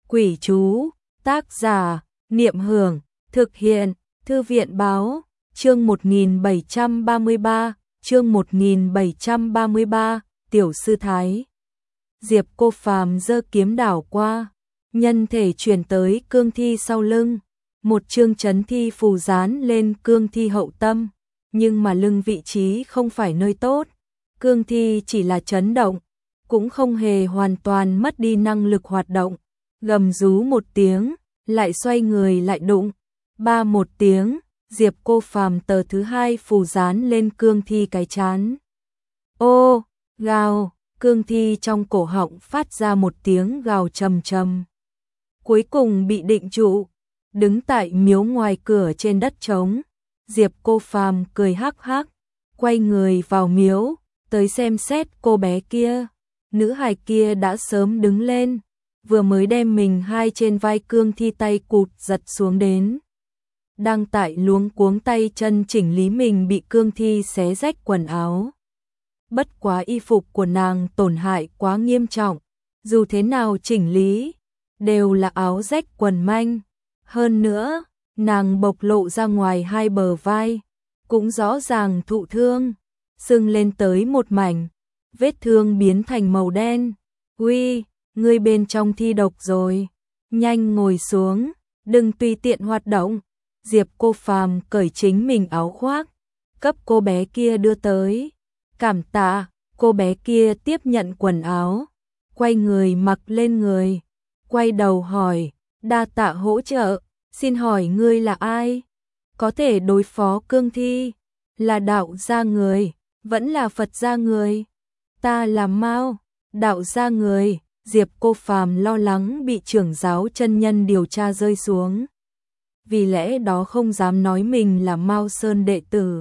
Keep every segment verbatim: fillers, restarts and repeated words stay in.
Quỷ chú, tác giả, Niệm Hưởng, thực hiện, Thư viện Báo, chương một nghìn bảy trăm ba mươi ba, chương một nghìn bảy trăm ba mươi ba, Tiểu Sư Thái. Diệp Cô Phàm giơ kiếm đảo qua, nhân thể chuyển tới cương thi sau lưng, một chương chấn thi phù dán lên cương thi hậu tâm, nhưng mà lưng vị trí không phải nơi tốt, cương thi chỉ là chấn động, cũng không hề hoàn toàn mất đi năng lực hoạt động, gầm rú một tiếng, lại xoay người lại đụng, ba một tiếng, Diệp Cô Phàm tờ thứ hai phù dán lên cương thi cái chán. Ô, gào, cương thi trong cổ họng phát ra một tiếng gào trầm trầm. Cuối cùng bị định trụ, đứng tại miếu ngoài cửa trên đất trống, Diệp Cô Phàm cười hắc hắc, quay người vào miếu, tới xem xét cô bé kia. Nữ hài kia đã sớm đứng lên, vừa mới đem mình hai trên vai cương thi tay cụt giật xuống đến. Đang tại luống cuống tay chân chỉnh lý mình bị cương thi xé rách quần áo. Bất quá y phục của nàng tổn hại quá nghiêm trọng, dù thế nào chỉnh lý, đều là áo rách quần manh. Hơn nữa, nàng bộc lộ ra ngoài hai bờ vai, cũng rõ ràng thụ thương, sưng lên tới một mảnh, vết thương biến thành màu đen. Uy, ngươi bên trong thi độc rồi, nhanh ngồi xuống, đừng tùy tiện hoạt động. Diệp Cô Phàm cởi chính mình áo khoác, cấp cô bé kia đưa tới. Cảm tạ, cô bé kia tiếp nhận quần áo, quay người mặc lên người, quay đầu hỏi, đa tạ hỗ trợ, xin hỏi ngươi là ai? Có thể đối phó cương thi, là đạo gia người, vẫn là Phật gia người? Ta là Mao, đạo gia người. Diệp Cô Phàm lo lắng bị trưởng giáo chân nhân điều tra rơi xuống, vì lẽ đó không dám nói mình là Mao Sơn đệ tử.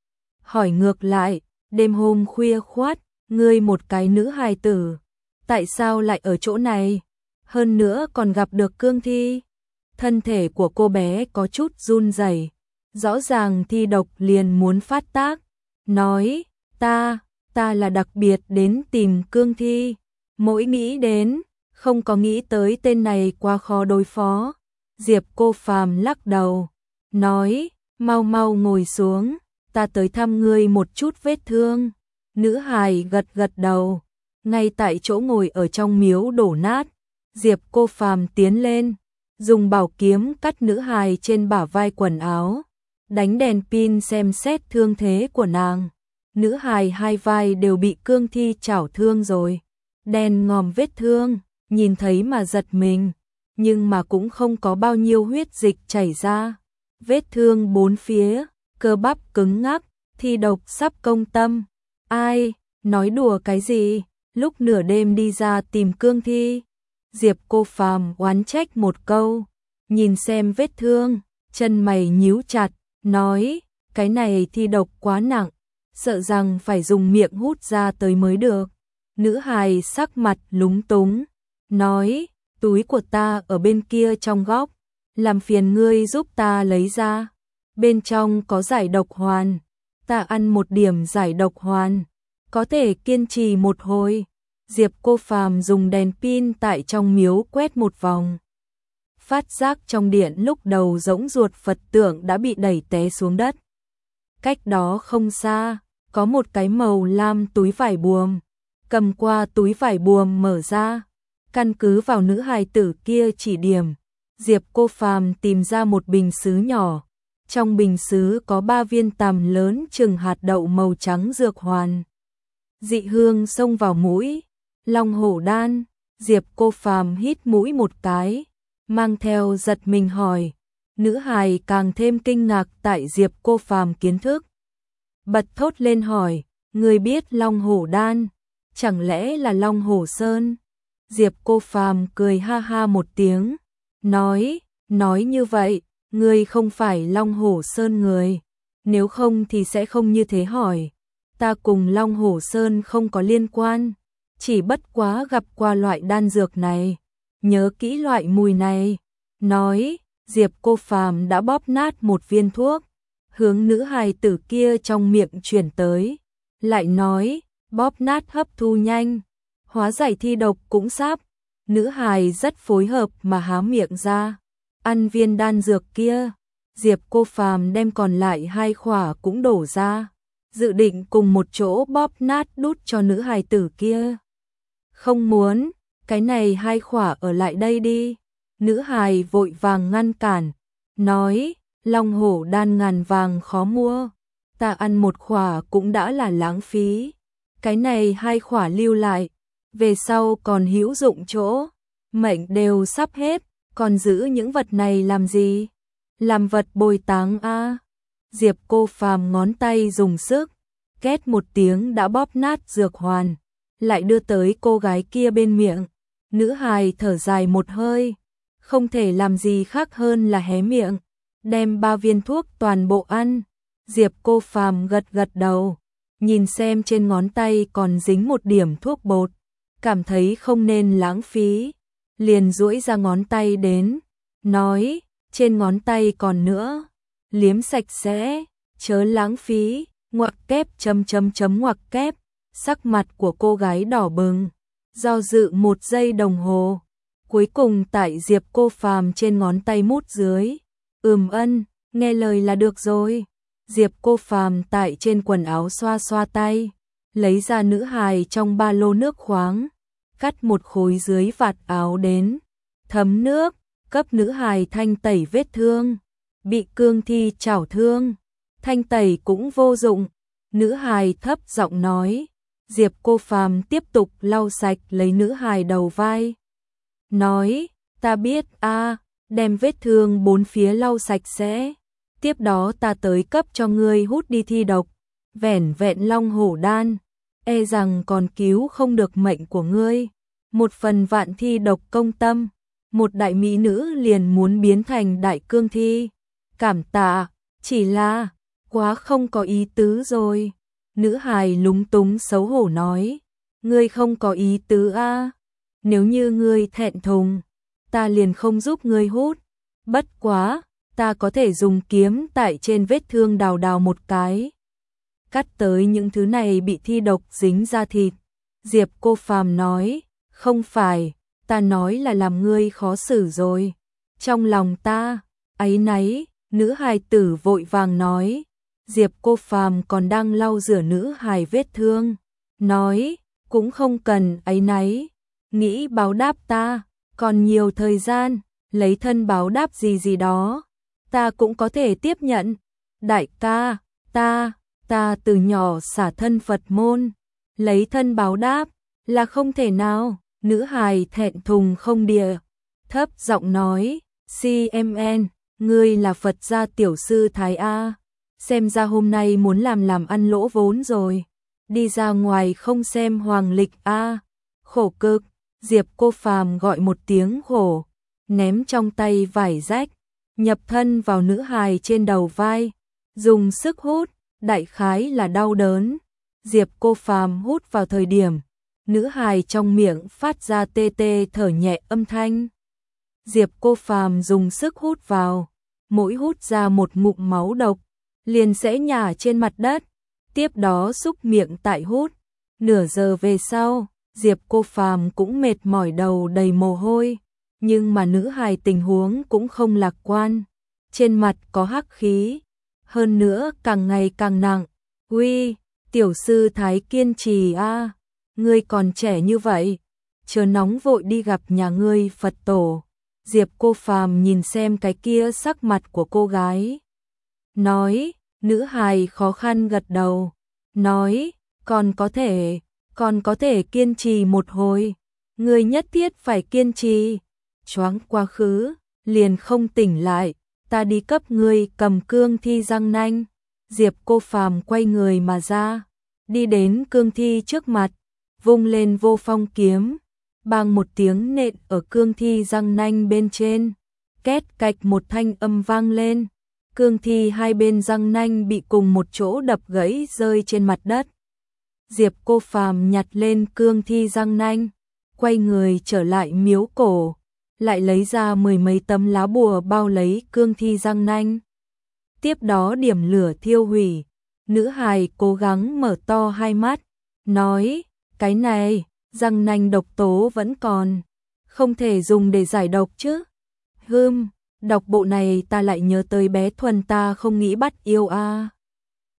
Hỏi ngược lại, đêm hôm khuya khoắt, ngươi một cái nữ hài tử, tại sao lại ở chỗ này? Hơn nữa còn gặp được cương thi. Thân thể của cô bé có chút run rẩy, rõ ràng thi độc liền muốn phát tác. Nói, ta, ta là đặc biệt đến tìm cương thi. Mỗi nghĩ đến, không có nghĩ tới tên này quá khó đối phó. Diệp Cô Phàm lắc đầu, nói, mau mau ngồi xuống, ta tới thăm ngươi một chút vết thương. Nữ hài gật gật đầu, ngay tại chỗ ngồi ở trong miếu đổ nát. Diệp Cô Phàm tiến lên, dùng bảo kiếm cắt nữ hài trên bả vai quần áo, đánh đèn pin xem xét thương thế của nàng. Nữ hài hai vai đều bị cương thi chảo thương rồi, đen ngòm vết thương, nhìn thấy mà giật mình, nhưng mà cũng không có bao nhiêu huyết dịch chảy ra. Vết thương bốn phía, cơ bắp cứng ngắc, thi độc sắp công tâm. Ai, nói đùa cái gì, lúc nửa đêm đi ra tìm cương thi. Diệp Cô Phàm oán trách một câu, nhìn xem vết thương, chân mày nhíu chặt, nói, cái này thi độc quá nặng, sợ rằng phải dùng miệng hút ra tới mới được. Nữ hài sắc mặt lúng túng, nói, túi của ta ở bên kia trong góc, làm phiền ngươi giúp ta lấy ra. Bên trong có giải độc hoàn, ta ăn một điểm giải độc hoàn, có thể kiên trì một hồi. Diệp Cô Phàm dùng đèn pin tại trong miếu quét một vòng. Phát giác trong điện lúc đầu rỗng ruột Phật tượng đã bị đẩy té xuống đất. Cách đó không xa, có một cái màu lam túi vải buồm. Cầm qua túi vải buồm mở ra, căn cứ vào nữ hài tử kia chỉ điểm, Diệp Cô Phàm tìm ra một bình sứ nhỏ. Trong bình sứ có ba viên tằm lớn chừng hạt đậu màu trắng dược hoàn. Dị hương xông vào mũi, long hổ đan. Diệp Cô Phàm hít mũi một cái, mang theo giật mình hỏi. Nữ hài càng thêm kinh ngạc tại Diệp Cô Phàm kiến thức, bật thốt lên hỏi, người biết long hổ đan? Chẳng lẽ là Long Hổ Sơn? Diệp Cô Phàm cười ha ha một tiếng, nói, nói như vậy, ngươi không phải Long Hổ Sơn người, nếu không thì sẽ không như thế hỏi. Ta cùng Long Hổ Sơn không có liên quan, chỉ bất quá gặp qua loại đan dược này, nhớ kỹ loại mùi này. Nói, Diệp Cô Phàm đã bóp nát một viên thuốc, hướng nữ hài tử kia trong miệng chuyển tới, lại nói, bóp nát hấp thu nhanh, hóa giải thi độc cũng sắp. Nữ hài rất phối hợp mà há miệng ra, ăn viên đan dược kia. Diệp Cô Phàm đem còn lại hai khỏa cũng đổ ra, dự định cùng một chỗ bóp nát đút cho nữ hài tử kia. Không muốn, cái này hai khỏa ở lại đây đi. Nữ hài vội vàng ngăn cản, nói, long hổ đan ngàn vàng khó mua, ta ăn một khỏa cũng đã là lãng phí. Cái này hai khỏa lưu lại, về sau còn hữu dụng chỗ, mệnh đều sắp hết, còn giữ những vật này làm gì? Làm vật bồi táng a. Diệp Cô Phàm ngón tay dùng sức, két một tiếng đã bóp nát dược hoàn, lại đưa tới cô gái kia bên miệng. Nữ hài thở dài một hơi, không thể làm gì khác hơn là hé miệng, đem ba viên thuốc toàn bộ ăn. Diệp Cô Phàm gật gật đầu, nhìn xem trên ngón tay còn dính một điểm thuốc bột, cảm thấy không nên lãng phí, liền duỗi ra ngón tay đến, nói, trên ngón tay còn nữa, liếm sạch sẽ, chớ lãng phí, ngoặc kép chấm chấm chấm ngoặc kép. Sắc mặt của cô gái đỏ bừng, do dự một giây đồng hồ, cuối cùng tại Diệp Cô Phàm trên ngón tay mút dưới, ừm ân, nghe lời là được rồi. Diệp Cô Phàm tại trên quần áo xoa xoa tay, lấy ra nữ hài trong ba lô nước khoáng, cắt một khối dưới vạt áo đến, thấm nước, cấp nữ hài thanh tẩy vết thương, bị cương thi chảo thương, thanh tẩy cũng vô dụng. Nữ hài thấp giọng nói. Diệp Cô Phàm tiếp tục lau sạch lấy nữ hài đầu vai, nói, ta biết a, đem vết thương bốn phía lau sạch sẽ, tiếp đó ta tới cấp cho ngươi hút đi thi độc, vẻn vẹn long hổ đan, e rằng còn cứu không được mệnh của ngươi. Một phần vạn thi độc công tâm, một đại mỹ nữ liền muốn biến thành đại cương thi, cảm tạ, chỉ là quá không có ý tứ rồi. Nữ hài lúng túng xấu hổ nói, ngươi không có ý tứ a, nếu như ngươi thẹn thùng, ta liền không giúp ngươi hút, bất quá, ta có thể dùng kiếm tại trên vết thương đào đào một cái, cắt tới những thứ này bị thi độc dính ra thịt. Diệp Cô Phàm nói, không phải, ta nói là làm ngươi khó xử rồi. Trong lòng ta, áy náy, nữ hài tử vội vàng nói. Diệp Cô Phàm còn đang lau rửa nữ hài vết thương, nói, cũng không cần áy náy, nghĩ báo đáp ta, còn nhiều thời gian, lấy thân báo đáp gì gì đó, ta cũng có thể tiếp nhận. Đại ca, ta, ta từ nhỏ xả thân Phật môn, lấy thân báo đáp, là không thể nào. Nữ hài thẹn thùng không địa, thấp giọng nói, xê em en, ngươi là Phật gia tiểu sư Thái A. Xem ra hôm nay muốn làm làm ăn lỗ vốn rồi, đi ra ngoài không xem hoàng lịch a, khổ cực. Diệp Cô Phàm gọi một tiếng khổ, ném trong tay vải rách, nhập thân vào nữ hài trên đầu vai, dùng sức hút, đại khái là đau đớn. Diệp Cô Phàm hút vào thời điểm, nữ hài trong miệng phát ra tê tê thở nhẹ âm thanh. Diệp Cô Phàm dùng sức hút vào, mỗi hút ra một ngụm máu độc, liền sẽ nhả trên mặt đất, tiếp đó xúc miệng tại hút. Nửa giờ về sau, Diệp Cô Phàm cũng mệt mỏi đầu đầy mồ hôi, nhưng mà nữ hài tình huống cũng không lạc quan, trên mặt có hắc khí, hơn nữa càng ngày càng nặng. Uy, tiểu sư Thái kiên trì a, ngươi còn trẻ như vậy, chờ nóng vội đi gặp nhà ngươi Phật tổ. Diệp Cô Phàm nhìn xem cái kia sắc mặt của cô gái, nói, nữ hài khó khăn gật đầu, nói, còn có thể, còn có thể kiên trì một hồi, ngươi nhất thiết phải kiên trì, choáng quá khứ, liền không tỉnh lại, ta đi cấp ngươi cầm cương thi răng nanh. Diệp Cô Phàm quay người mà ra, đi đến cương thi trước mặt, vung lên vô phong kiếm, bang một tiếng nện ở cương thi răng nanh bên trên, két cạch một thanh âm vang lên. Cương thi hai bên răng nanh bị cùng một chỗ đập gãy rơi trên mặt đất. Diệp Cô Phàm nhặt lên cương thi răng nanh, quay người trở lại miếu cổ, lại lấy ra mười mấy tấm lá bùa bao lấy cương thi răng nanh. Tiếp đó điểm lửa thiêu hủy. Nữ hài cố gắng mở to hai mắt, nói, cái này, răng nanh độc tố vẫn còn, không thể dùng để giải độc chứ? Hừm, đọc bộ này ta lại nhớ tới bé Thuần ta không nghĩ bắt yêu a. À.